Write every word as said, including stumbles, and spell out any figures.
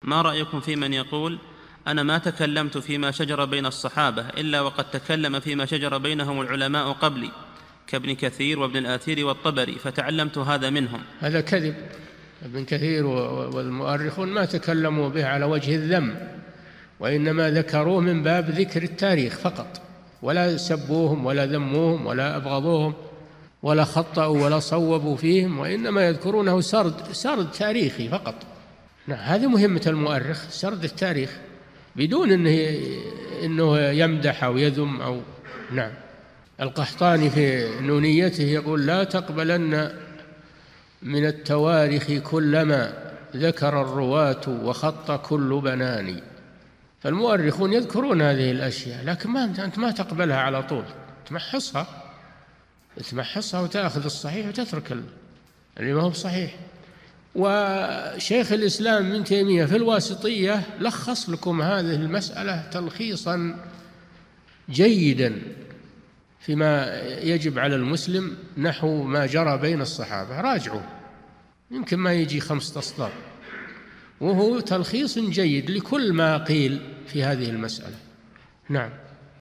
ما رأيكم في من يقول أنا ما تكلمت فيما شجر بين الصحابة إلا وقد تكلم فيما شجر بينهم العلماء قبلي كابن كثير وابن الآثير والطبري فتعلمت هذا منهم؟ هذا كذب. ابن كثير والمؤرخون ما تكلموا به على وجه الذم، وإنما ذكروه من باب ذكر التاريخ فقط، ولا سبوهم ولا ذموهم ولا أبغضوهم ولا خطأوا ولا صوبوا فيهم، وإنما يذكرونه سرد سرد تاريخي فقط. نعم، هذه مهمة المؤرخ، سرد التاريخ بدون إنه إنه يمدح أو يذم أو نعم. القحطاني في نونيته يقول لا تقبلن من التواريخ كلما ذكر الرواة وخط كل بناني. فالمؤرخون يذكرون هذه الأشياء، لكن ما أنت ما تقبلها على طول، تمحصها تمحصها وتأخذ الصحيح وتترك اللي ما هو صحيح. وشيخ الإسلام ابن تيمية في الواسطية لخص لكم هذه المسألة تلخيصا جيدا فيما يجب على المسلم نحو ما جرى بين الصحابة. راجعوا، يمكن ما يجي خمسة أسطر، وهو تلخيص جيد لكل ما قيل في هذه المسألة. نعم.